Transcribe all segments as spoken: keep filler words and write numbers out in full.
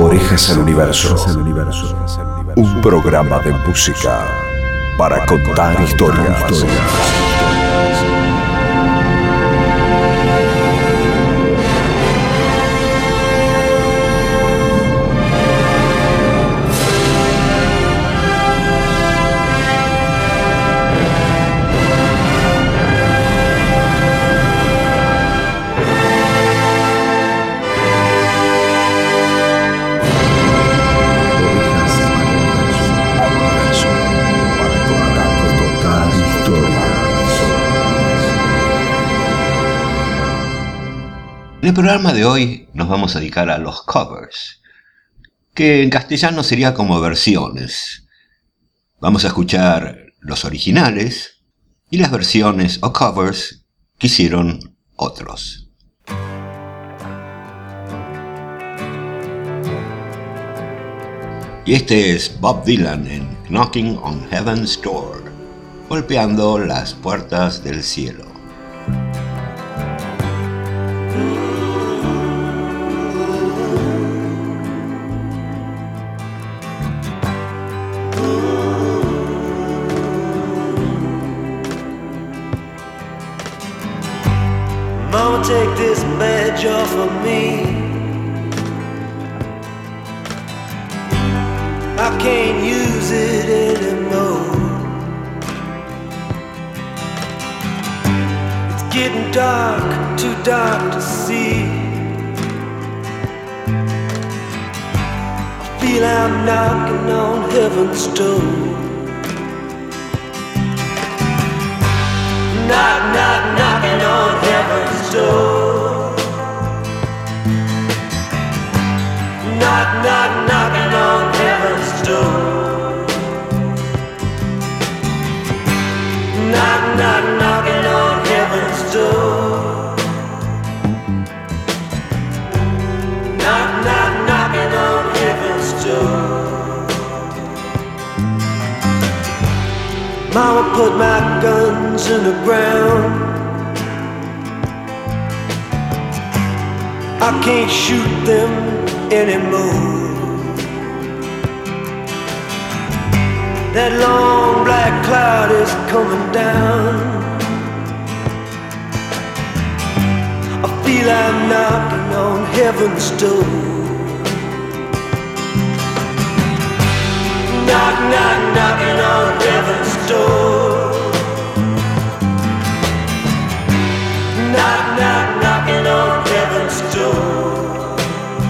Orejas al Universo. Un programa de música para contar historias. En el programa de hoy nos vamos a dedicar a los covers, que en castellano sería como versiones. Vamos a escuchar los originales y las versiones o covers que hicieron otros. Y este es Bob Dylan en Knocking on Heaven's Door, golpeando las puertas del cielo. Mama, take this badge off of me. I can't use it anymore. It's getting dark, too dark to see. I feel I'm knocking on heaven's door. Knock, knock, knocking on heaven's door. Knock, knock, knocking on heaven's door. Knock, knock, knocking on heaven's door. Knock, knock, knocking on heaven's door. Mama put my guns in the ground. I can't shoot them anymore. That long black cloud is coming down. I feel I'm knocking on heaven's door. Knock, knock, knocking on heaven's door. Knock, knock, knocking on heaven's door.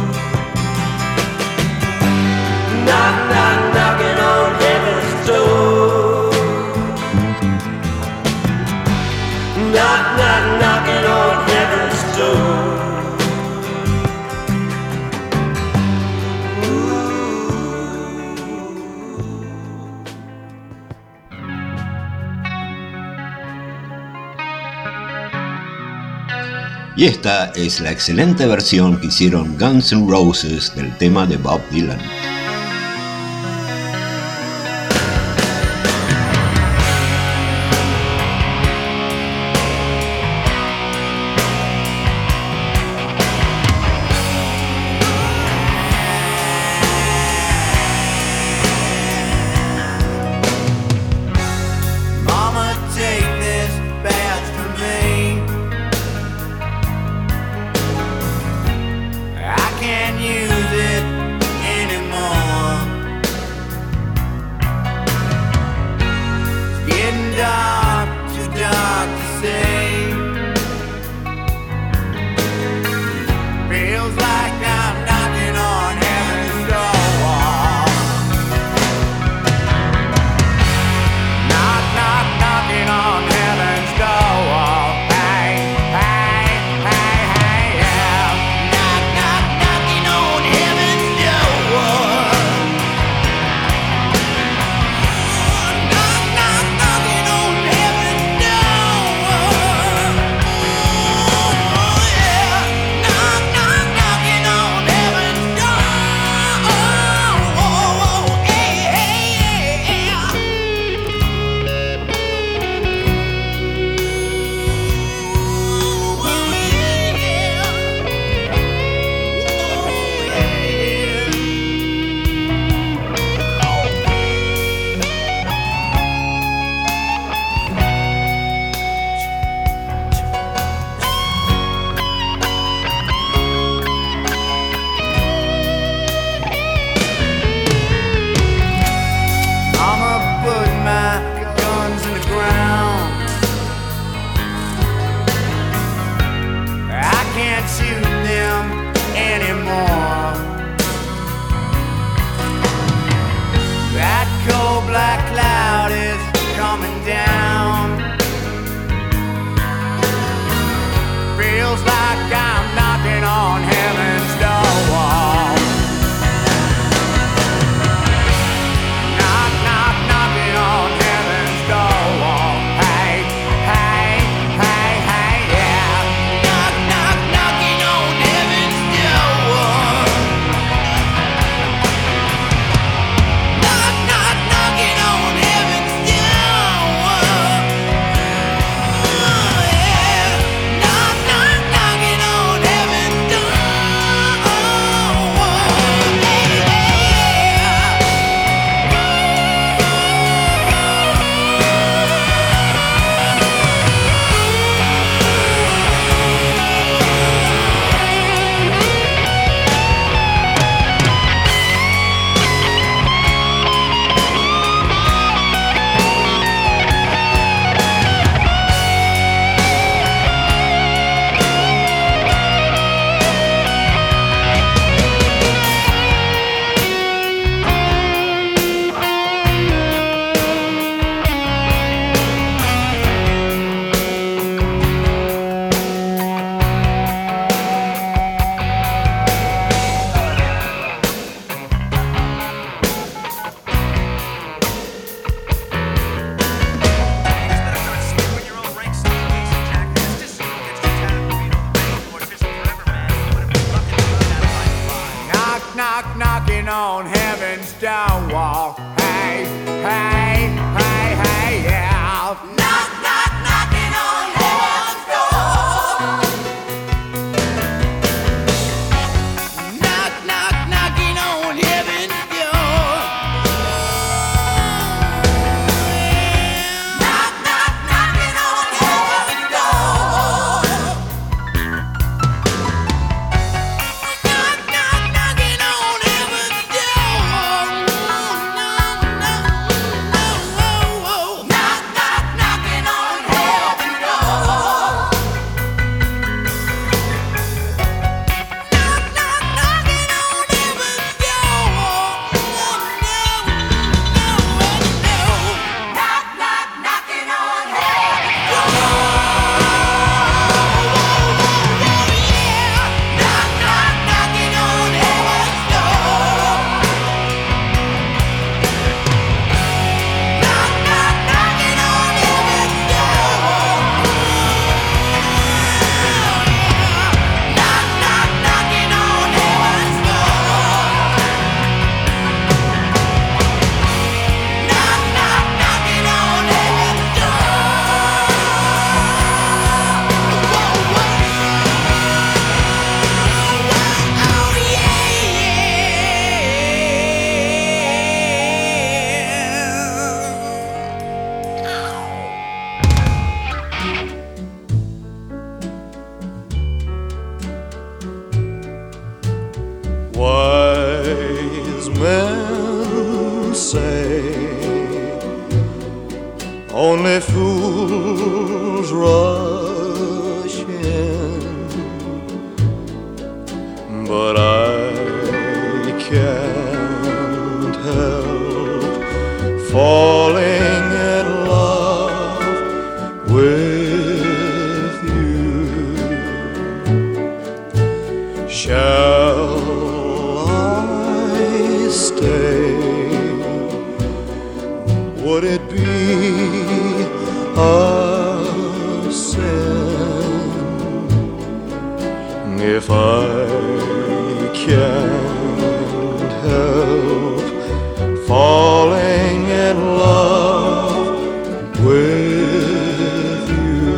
Knock, knock, knocking on heaven's door. Knock, knock, knocking on heaven's door. Y esta es la excelente versión que hicieron Guns N' Roses del tema de Bob Dylan. Knocking knock, knocking on heaven's door wall. Hey, hey, hey, hey, yeah. Knock, knock, knocking on heaven's door. Knock, knock, knocking on heaven's door. Knock, knock, knocking on heaven's door. Knock, knock, knocking on heaven's door. Knock, knock, knocking on heaven's door. Knock, knock, knocking on heaven's door. Knock, knock, knocking on heaven's door. Knock, knock, knocking on heaven's door. Knock, knock, knocking on heaven's door. Knock, knock, knocking on heaven's door. Knock, knock, knocking on heaven's door. Oh Wise men say only fools rush in, but I can't help falling in love with you. Shall I stay? Would it be a sin if I can't help falling in love with you?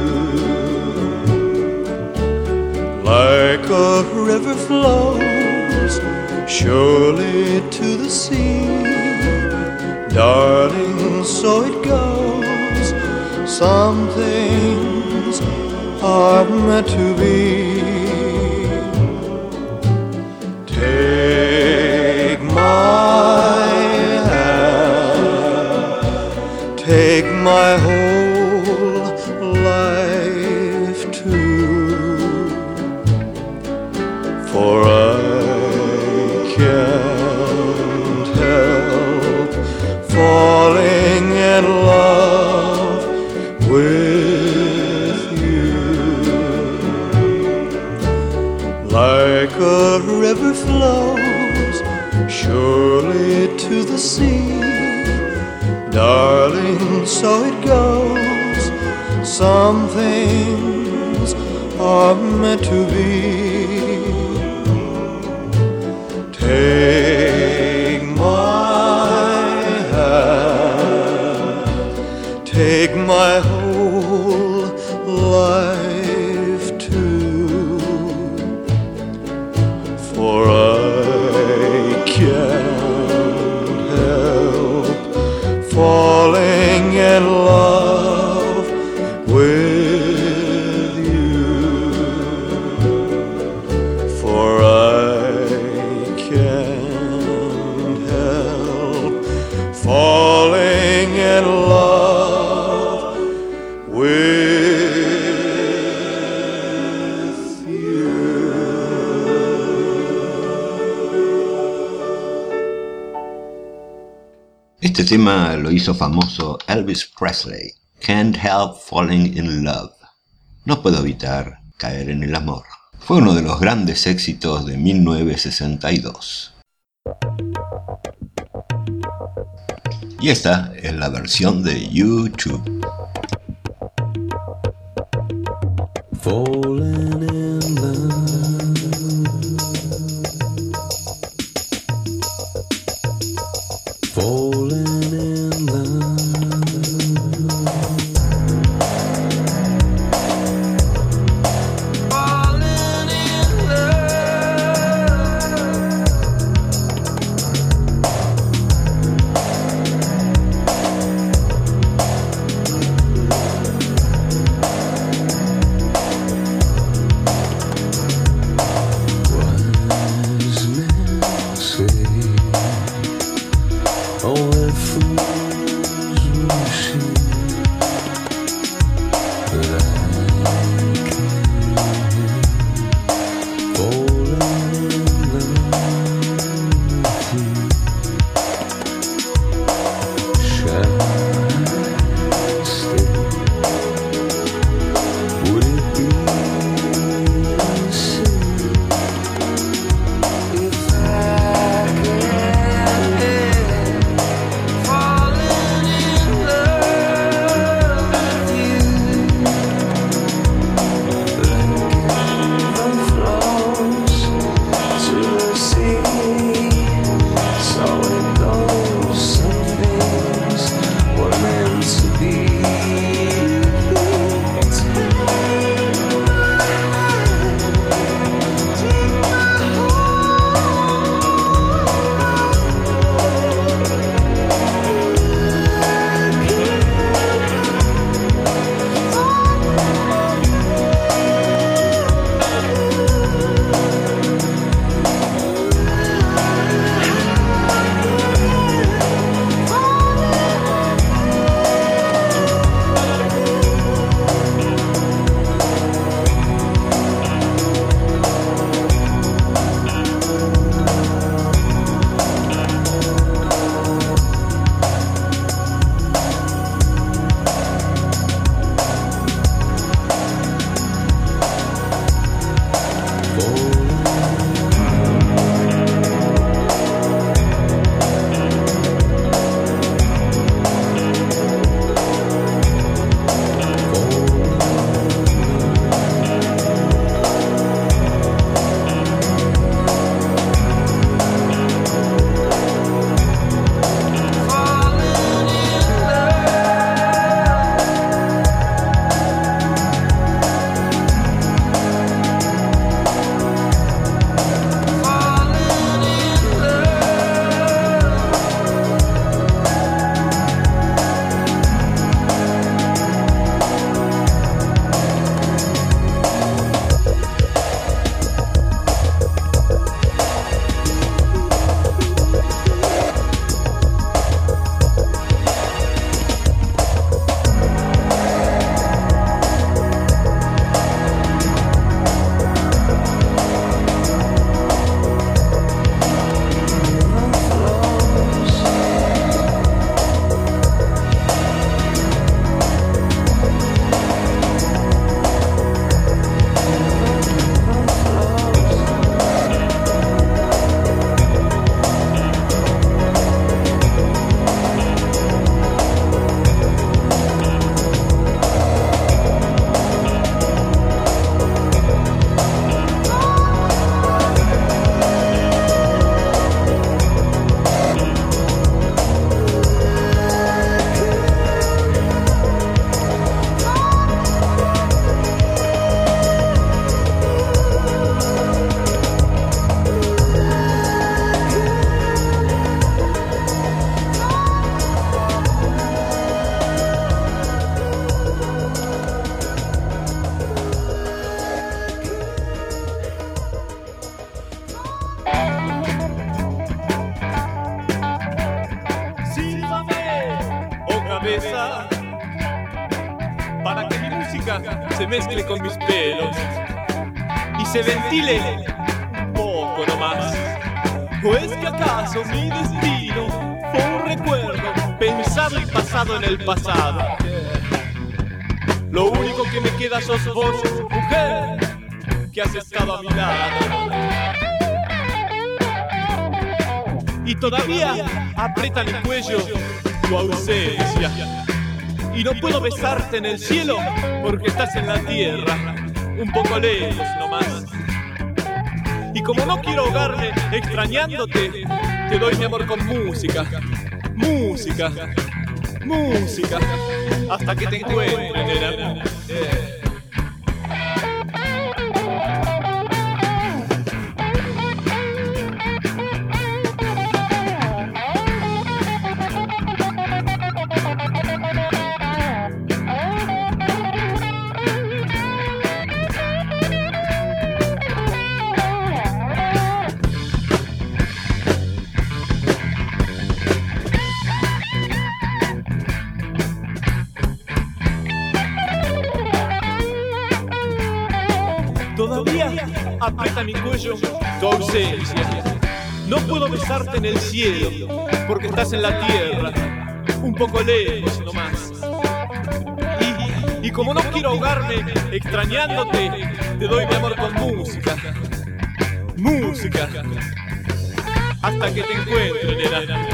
Like a river flows surely to the sea, darling, so it goes. Some things are meant to be. Take my hand, take my whole life too, for I can't help falling in love with you. Like a river flows surely to the sea, darling, so it goes. Some things are meant to be. Take my hand, take my whole life too, for I can't help falling in love with you, for I can't help falling in love with you. Este tema lo hizo famoso Elvis Presley. Can't help falling in love. No puedo evitar caer en el amor. Fue uno de los grandes éxitos de mil novecientos sesenta y dos. Y esta es la versión de YouTube. Falling in love. cabeza para que mi música se mezcle con mis pelos y se ventile un poco nomás. ¿O es que acaso mi destino fue un recuerdo pensado y pasado en el pasado? Lo único que me queda sos vos, mujer, que has estado a mi lado. Y todavía aprieta mi cuello tu ausencia. Y no puedo besarte en el cielo porque estás en la tierra, un poco lejos nomás. Y como no quiero ahogarme extrañándote, te doy mi amor con música, música, música, hasta que te encuentre, nena. Eh. Todavía aprieta mi cuello tu ausencia. No puedo besarte en el cielo porque estás en la tierra, un poco lejos nomás. Y, y como no quiero ahogarme extrañándote, te doy mi amor con música, música, hasta que te encuentre, nena.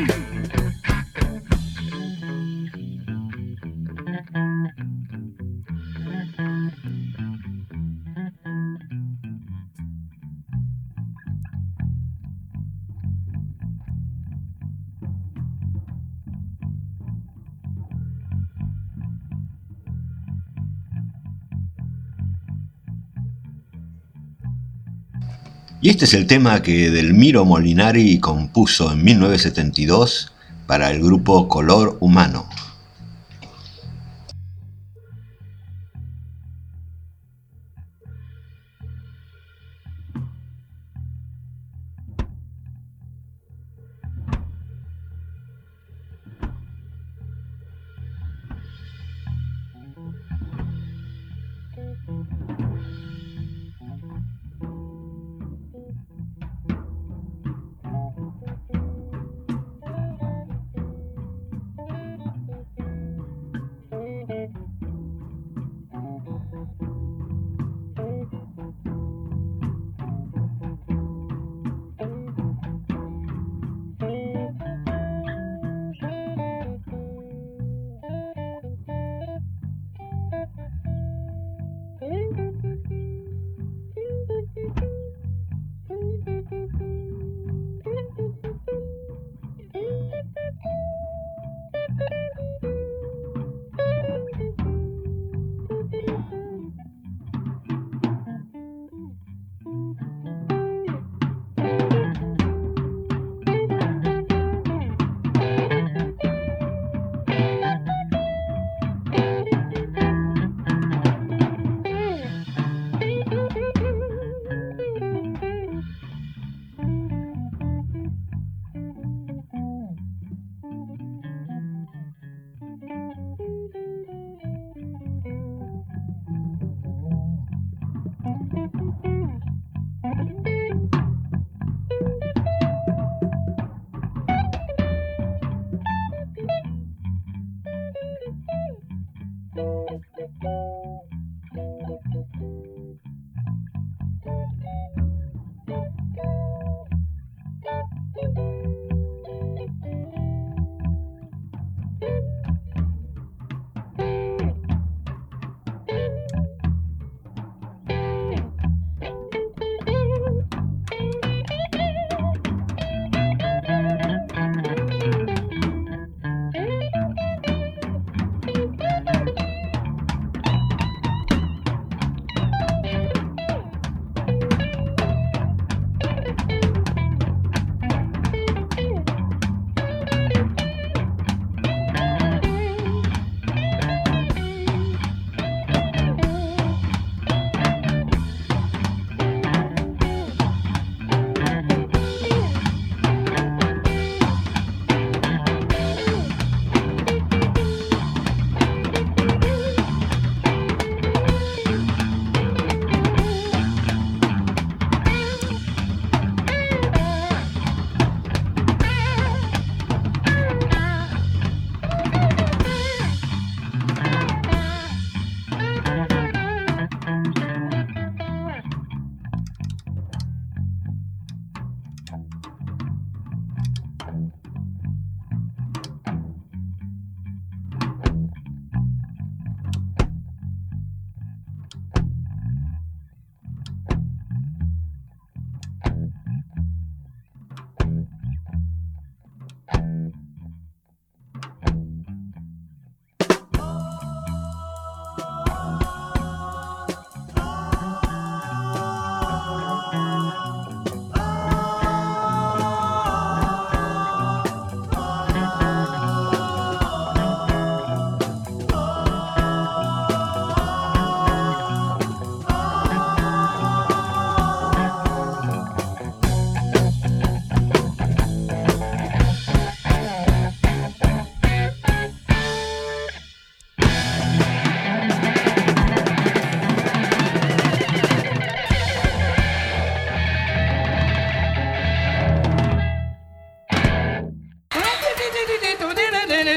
Y este es el tema que Delmiro Molinari compuso en mil novecientos setenta y dos para el grupo Color Humano.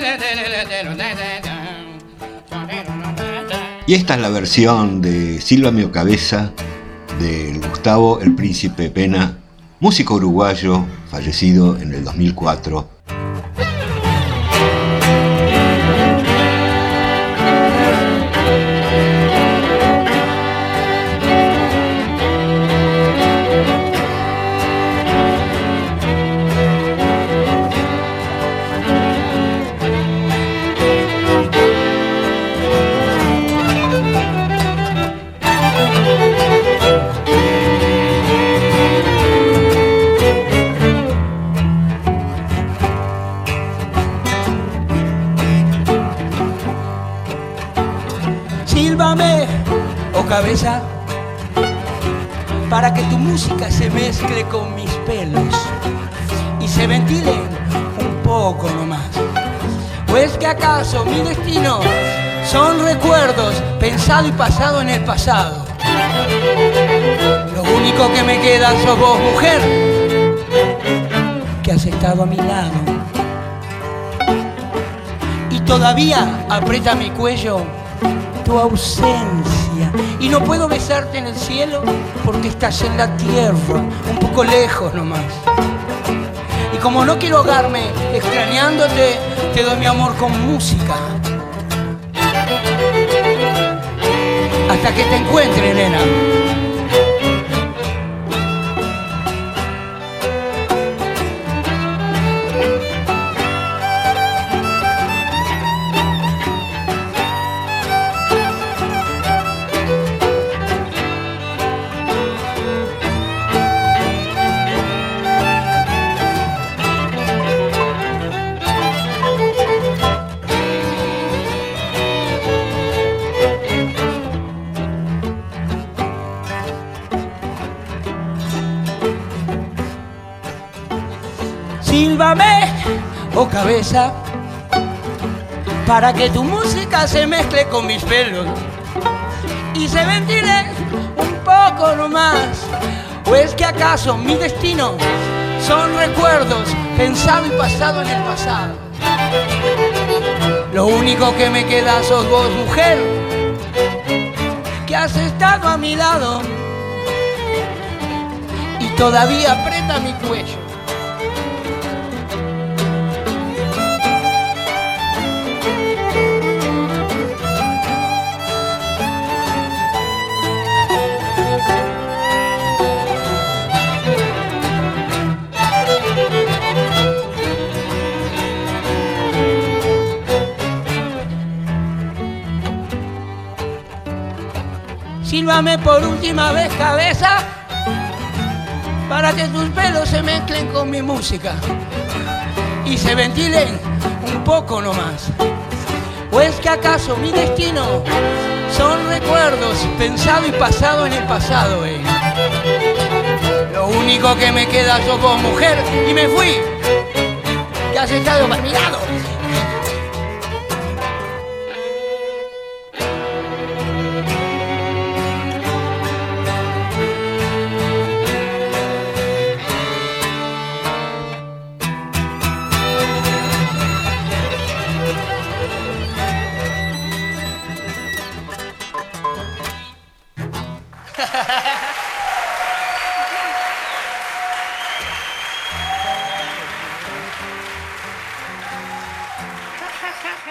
Y esta es la versión de Sílvame o Cabeza del Gustavo el Príncipe Pena, músico uruguayo fallecido en el dos mil cuatro. Sílvame, oh cabeza, para que tu música se mezcle con mis pelos y se ventile un poco nomás. ¿O es que acaso mi destino son recuerdos pensado y pasado en el pasado? Lo único que me queda sos vos, mujer, que has estado a mi lado y todavía aprieta mi cuello tu ausencia, y no puedo besarte en el cielo porque estás en la tierra, un poco lejos nomás. Y como no quiero ahogarme extrañándote, te doy mi amor con música hasta que te encuentre, nena. Sílvame, oh cabeza, para que tu música se mezcle con mis pelos y se ventile un poco nomás. ¿O es que acaso mi destino son recuerdos pensado y pasado en el pasado? Lo único que me queda sos vos, mujer, que has estado a mi lado y todavía aprieta mi cuello. Sílvame por última vez, cabeza, para que tus pelos se mezclen con mi música y se ventilen un poco nomás. ¿O es que acaso mi destino son recuerdos pensado y pasado en el pasado, eh? Lo único que me queda sos vos, mujer, y me fui, que has estado para mi lado. Ha ha ha ha!